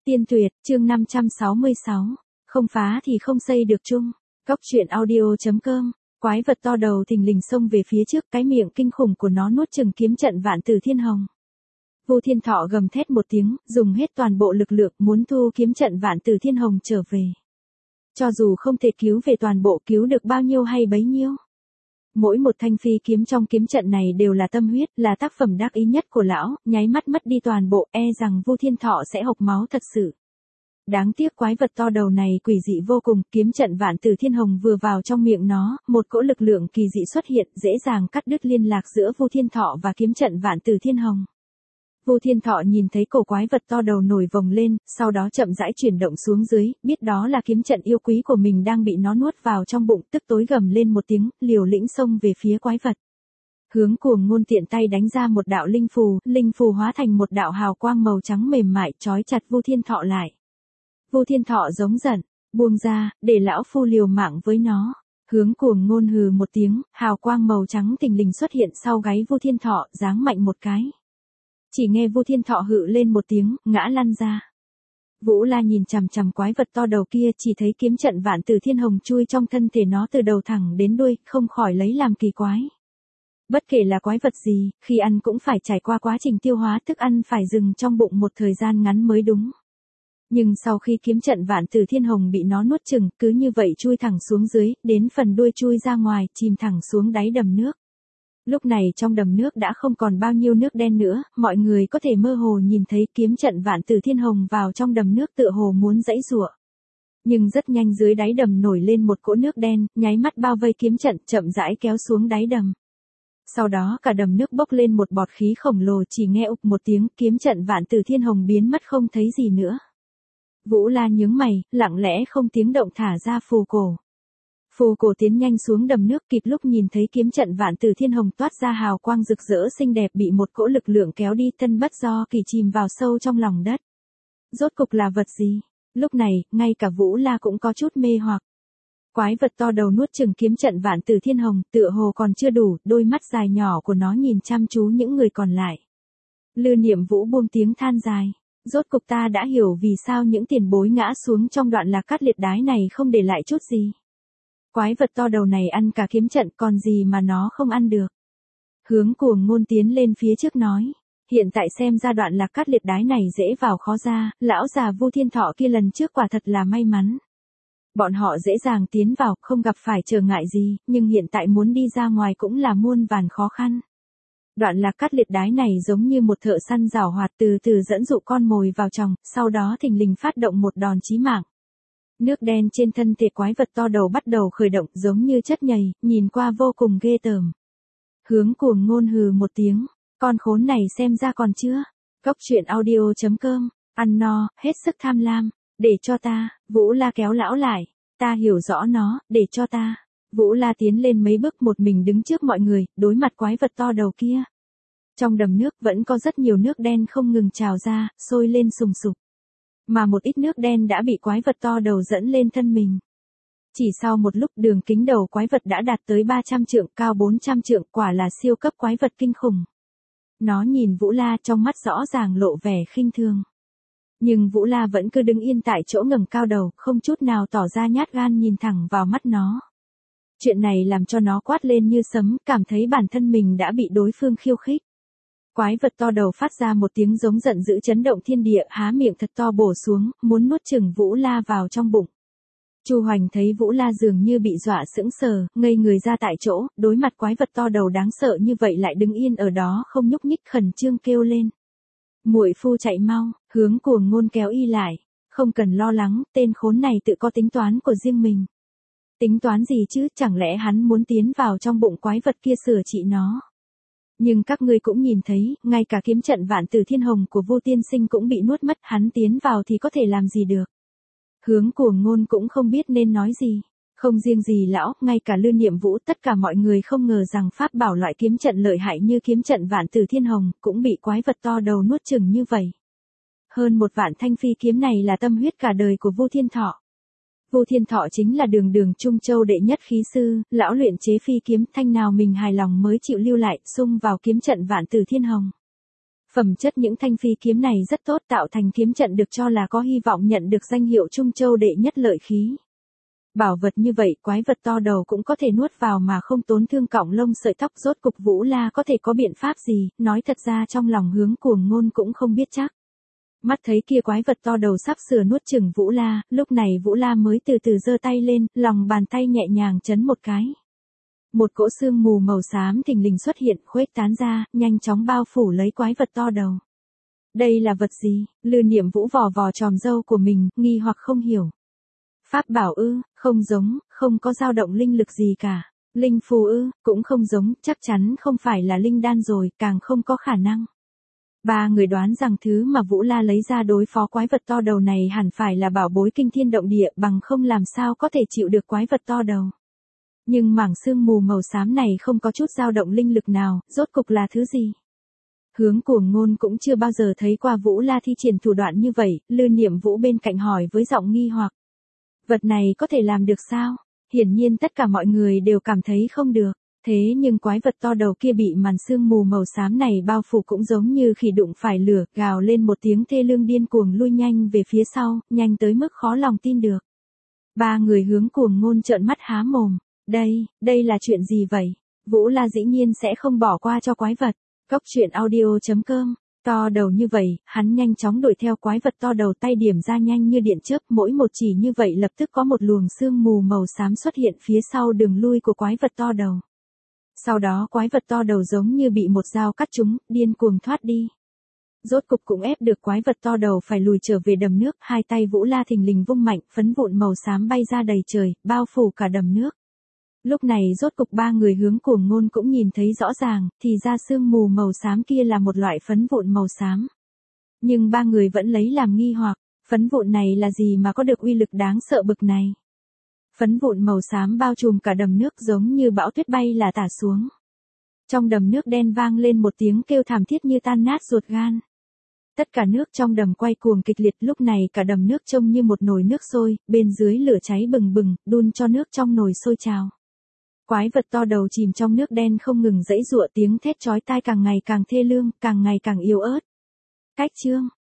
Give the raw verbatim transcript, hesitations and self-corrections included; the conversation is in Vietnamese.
Tiên tuyệt, chương năm trăm sáu mươi sáu. Không phá thì không xây được chung. Góc truyện audio.com. Quái vật to đầu thình lình xông về phía trước, cái miệng kinh khủng của nó nuốt chửng kiếm trận Vạn Tử Thiên Hồng. Vu Thiên Thọ gầm thét một tiếng, dùng hết toàn bộ lực lượng muốn thu kiếm trận Vạn Tử Thiên Hồng trở về. Cho dù không thể cứu về toàn bộ, cứu được bao nhiêu hay bấy nhiêu. Mỗi một thanh phi kiếm trong kiếm trận này đều là tâm huyết, là tác phẩm đắc ý nhất của lão, nháy mắt mất đi toàn bộ, e rằng Vu Thiên Thọ sẽ hộc máu thật sự. Đáng tiếc quái vật to đầu này quỷ dị vô cùng, kiếm trận Vạn Tử Thiên Hồng vừa vào trong miệng nó, một cỗ lực lượng kỳ dị xuất hiện, dễ dàng cắt đứt liên lạc giữa Vu Thiên Thọ và kiếm trận Vạn Tử Thiên Hồng. Vu Thiên Thọ nhìn thấy cổ quái vật to đầu nổi vòng lên, sau đó chậm rãi chuyển động xuống dưới, biết đó là kiếm trận yêu quý của mình đang bị nó nuốt vào trong bụng, tức tối gầm lên một tiếng, liều lĩnh xông về phía quái vật. Hướng Cuồng Ngôn tiện tay đánh ra một đạo linh phù, linh phù hóa thành một đạo hào quang màu trắng mềm mại, trói chặt Vu Thiên Thọ lại. Vu Thiên Thọ giống giận, buông ra, để lão phu liều mạng với nó. Hướng Cuồng Ngôn hừ một tiếng, hào quang màu trắng thình lình xuất hiện sau gáy Vu Thiên Thọ, giáng mạnh một cái. Chỉ nghe Vu Thiên Thọ hự lên một tiếng, ngã lăn ra. Vũ La nhìn chằm chằm quái vật to đầu kia, chỉ thấy kiếm trận Vạn Tử Thiên Hồng chui trong thân thể nó từ đầu thẳng đến đuôi, không khỏi lấy làm kỳ quái. Bất kể là quái vật gì, khi ăn cũng phải trải qua quá trình tiêu hóa, thức ăn phải dừng trong bụng một thời gian ngắn mới đúng. Nhưng sau khi kiếm trận Vạn Tử Thiên Hồng bị nó nuốt chửng, cứ như vậy chui thẳng xuống dưới, đến phần đuôi chui ra ngoài, chìm thẳng xuống đáy đầm nước. Lúc này trong đầm nước đã không còn bao nhiêu nước đen nữa, mọi người có thể mơ hồ nhìn thấy kiếm trận Vạn Tử Thiên Hồng vào trong đầm nước tựa hồ muốn giãy giụa. Nhưng rất nhanh dưới đáy đầm nổi lên một cỗ nước đen, nháy mắt bao vây kiếm trận, chậm rãi kéo xuống đáy đầm. Sau đó cả đầm nước bốc lên một bọt khí khổng lồ, chỉ nghe ục một tiếng, kiếm trận Vạn Tử Thiên Hồng biến mất không thấy gì nữa. Vũ La nhướng mày, lặng lẽ không tiếng động thả ra phù cổ. Phù cổ tiến nhanh xuống đầm nước, kịp lúc nhìn thấy kiếm trận Vạn Tử Thiên Hồng toát ra hào quang rực rỡ xinh đẹp bị một cỗ lực lượng kéo đi, thân bất do kỳ chìm vào sâu trong lòng đất. Rốt cục là vật gì? Lúc này, ngay cả Vũ La cũng có chút mê hoặc. Quái vật to đầu nuốt chửng kiếm trận Vạn Tử Thiên Hồng, tựa hồ còn chưa đủ, đôi mắt dài nhỏ của nó nhìn chăm chú những người còn lại. Lư Niệm Vũ buông tiếng than dài. Rốt cục ta đã hiểu vì sao những tiền bối ngã xuống trong đoạn Lạc Cát liệt đái này không để lại chút gì. Quái vật to đầu này ăn cả kiếm trận, còn gì mà nó không ăn được. Hướng Cuồng Ngôn tiến lên phía trước nói. Hiện tại xem ra đoạn Lạc Cát liệt đái này dễ vào khó ra, lão già Vu Thiên Thọ kia lần trước quả thật là may mắn. Bọn họ dễ dàng tiến vào, không gặp phải trở ngại gì, nhưng hiện tại muốn đi ra ngoài cũng là muôn vàn khó khăn. Đoạn Lạc Cát liệt đái này giống như một thợ săn giảo hoạt, từ từ dẫn dụ con mồi vào chồng, sau đó thình lình phát động một đòn chí mạng. Nước đen trên thân thể quái vật to đầu bắt đầu khởi động, giống như chất nhầy, nhìn qua vô cùng ghê tởm. Hướng Cuồng Ngôn hừ một tiếng, con khốn này xem ra còn chưa. Góc truyện audio.com, ăn no, hết sức tham lam, để cho ta. Vũ La kéo lão lại, ta hiểu rõ nó, để cho ta. Vũ La tiến lên mấy bước, một mình đứng trước mọi người, đối mặt quái vật to đầu kia. Trong đầm nước vẫn có rất nhiều nước đen không ngừng trào ra, sôi lên sùng sục. Mà một ít nước đen đã bị quái vật to đầu dẫn lên thân mình. Chỉ sau một lúc, đường kính đầu quái vật đã đạt tới ba trăm trượng, cao bốn trăm trượng, quả là siêu cấp quái vật kinh khủng. Nó nhìn Vũ La, trong mắt rõ ràng lộ vẻ khinh thường. Nhưng Vũ La vẫn cứ đứng yên tại chỗ ngẩng cao đầu, không chút nào tỏ ra nhát gan, nhìn thẳng vào mắt nó. Chuyện này làm cho nó quát lên như sấm, cảm thấy bản thân mình đã bị đối phương khiêu khích. Quái vật to đầu phát ra một tiếng giống giận dữ chấn động thiên địa, há miệng thật to bổ xuống, muốn nuốt chửng Vũ La vào trong bụng. Chu Hoành thấy Vũ La dường như bị dọa sững sờ, ngây người ra tại chỗ, đối mặt quái vật to đầu đáng sợ như vậy lại đứng yên ở đó không nhúc nhích, khẩn trương kêu lên. Muội phu chạy mau. Hướng Cuồng Ngôn kéo y lại. Không cần lo lắng, tên khốn này tự có tính toán của riêng mình. Tính toán gì chứ, chẳng lẽ hắn muốn tiến vào trong bụng quái vật kia sửa trị nó. Nhưng các ngươi cũng nhìn thấy, ngay cả kiếm trận Vạn Tử Thiên Hồng của Vu tiên sinh cũng bị nuốt mất, hắn tiến vào thì có thể làm gì được. Hướng Cuồng Ngôn cũng không biết nên nói gì. Không riêng gì lão, ngay cả Lư Niệm Vũ, tất cả mọi người không ngờ rằng pháp bảo loại kiếm trận lợi hại như kiếm trận Vạn Tử Thiên Hồng cũng bị quái vật to đầu nuốt chửng như vậy. Hơn một vạn thanh phi kiếm này là tâm huyết cả đời của Vu Thiên Thọ. Vu Thiên Thọ chính là đường đường Trung Châu đệ nhất khí sư, lão luyện chế phi kiếm, thanh nào mình hài lòng mới chịu lưu lại, xung vào kiếm trận Vạn Tử Thiên Hồng. Phẩm chất những thanh phi kiếm này rất tốt, tạo thành kiếm trận được cho là có hy vọng nhận được danh hiệu Trung Châu đệ nhất lợi khí. Bảo vật như vậy, quái vật to đầu cũng có thể nuốt vào mà không tốn thương cọng lông sợi tóc. Rốt cục Vũ La có thể có biện pháp gì, nói thật ra trong lòng Hướng Cuồng Ngôn cũng không biết chắc. Mắt thấy kia quái vật to đầu sắp sửa nuốt chửng Vũ La, lúc này Vũ La mới từ từ giơ tay lên, lòng bàn tay nhẹ nhàng chấn một cái. Một cỗ sương mù màu xám thình lình xuất hiện, khuếch tán ra, nhanh chóng bao phủ lấy quái vật to đầu. Đây là vật gì? Lư Niệm Vũ vò vò tròm râu của mình, nghi hoặc không hiểu. Pháp bảo ư? Không giống, không có dao động linh lực gì cả. Linh phù ư? Cũng không giống, chắc chắn không phải là linh đan rồi, càng không có khả năng. Ba người đoán rằng thứ mà Vũ La lấy ra đối phó quái vật to đầu này hẳn phải là bảo bối kinh thiên động địa, bằng không làm sao có thể chịu được quái vật to đầu. Nhưng mảng sương mù màu xám này không có chút dao động linh lực nào, rốt cục là thứ gì? Hướng Cuồng Ngôn cũng chưa bao giờ thấy qua Vũ La thi triển thủ đoạn như vậy, Lư Niệm Vũ bên cạnh hỏi với giọng nghi hoặc. Vật này có thể làm được sao? Hiển nhiên tất cả mọi người đều cảm thấy không được. Thế nhưng quái vật to đầu kia bị màn sương mù màu xám này bao phủ cũng giống như khỉ đụng phải lửa, gào lên một tiếng thê lương điên cuồng lui nhanh về phía sau, nhanh tới mức khó lòng tin được. Ba người Hướng Cuồng Ngôn trợn mắt há mồm. Đây, đây là chuyện gì vậy? Vũ La dĩ nhiên sẽ không bỏ qua cho quái vật. Cốc truyện audio chấm com. To đầu như vậy, hắn nhanh chóng đuổi theo quái vật to đầu, tay điểm ra nhanh như điện chớp, mỗi một chỉ như vậy lập tức có một luồng sương mù màu xám xuất hiện phía sau đường lui của quái vật to đầu. Sau đó quái vật to đầu giống như bị một dao cắt trúng, điên cuồng thoát đi. Rốt cục cũng ép được quái vật to đầu phải lùi trở về đầm nước, hai tay Vũ La thình lình vung mạnh, phấn vụn màu xám bay ra đầy trời, bao phủ cả đầm nước. Lúc này rốt cục ba người Hướng Cuồng Ngôn cũng nhìn thấy rõ ràng, thì ra sương mù màu xám kia là một loại phấn vụn màu xám. Nhưng ba người vẫn lấy làm nghi hoặc, phấn vụn này là gì mà có được uy lực đáng sợ bực này? Phấn vụn màu xám bao trùm cả đầm nước giống như bão tuyết bay là tả xuống. Trong đầm nước đen vang lên một tiếng kêu thảm thiết như tan nát ruột gan. Tất cả nước trong đầm quay cuồng kịch liệt, lúc này cả đầm nước trông như một nồi nước sôi, bên dưới lửa cháy bừng bừng, đun cho nước trong nồi sôi trào. Quái vật to đầu chìm trong nước đen không ngừng giãy giụa, tiếng thét chói tai càng ngày càng thê lương, càng ngày càng yếu ớt. Cách chương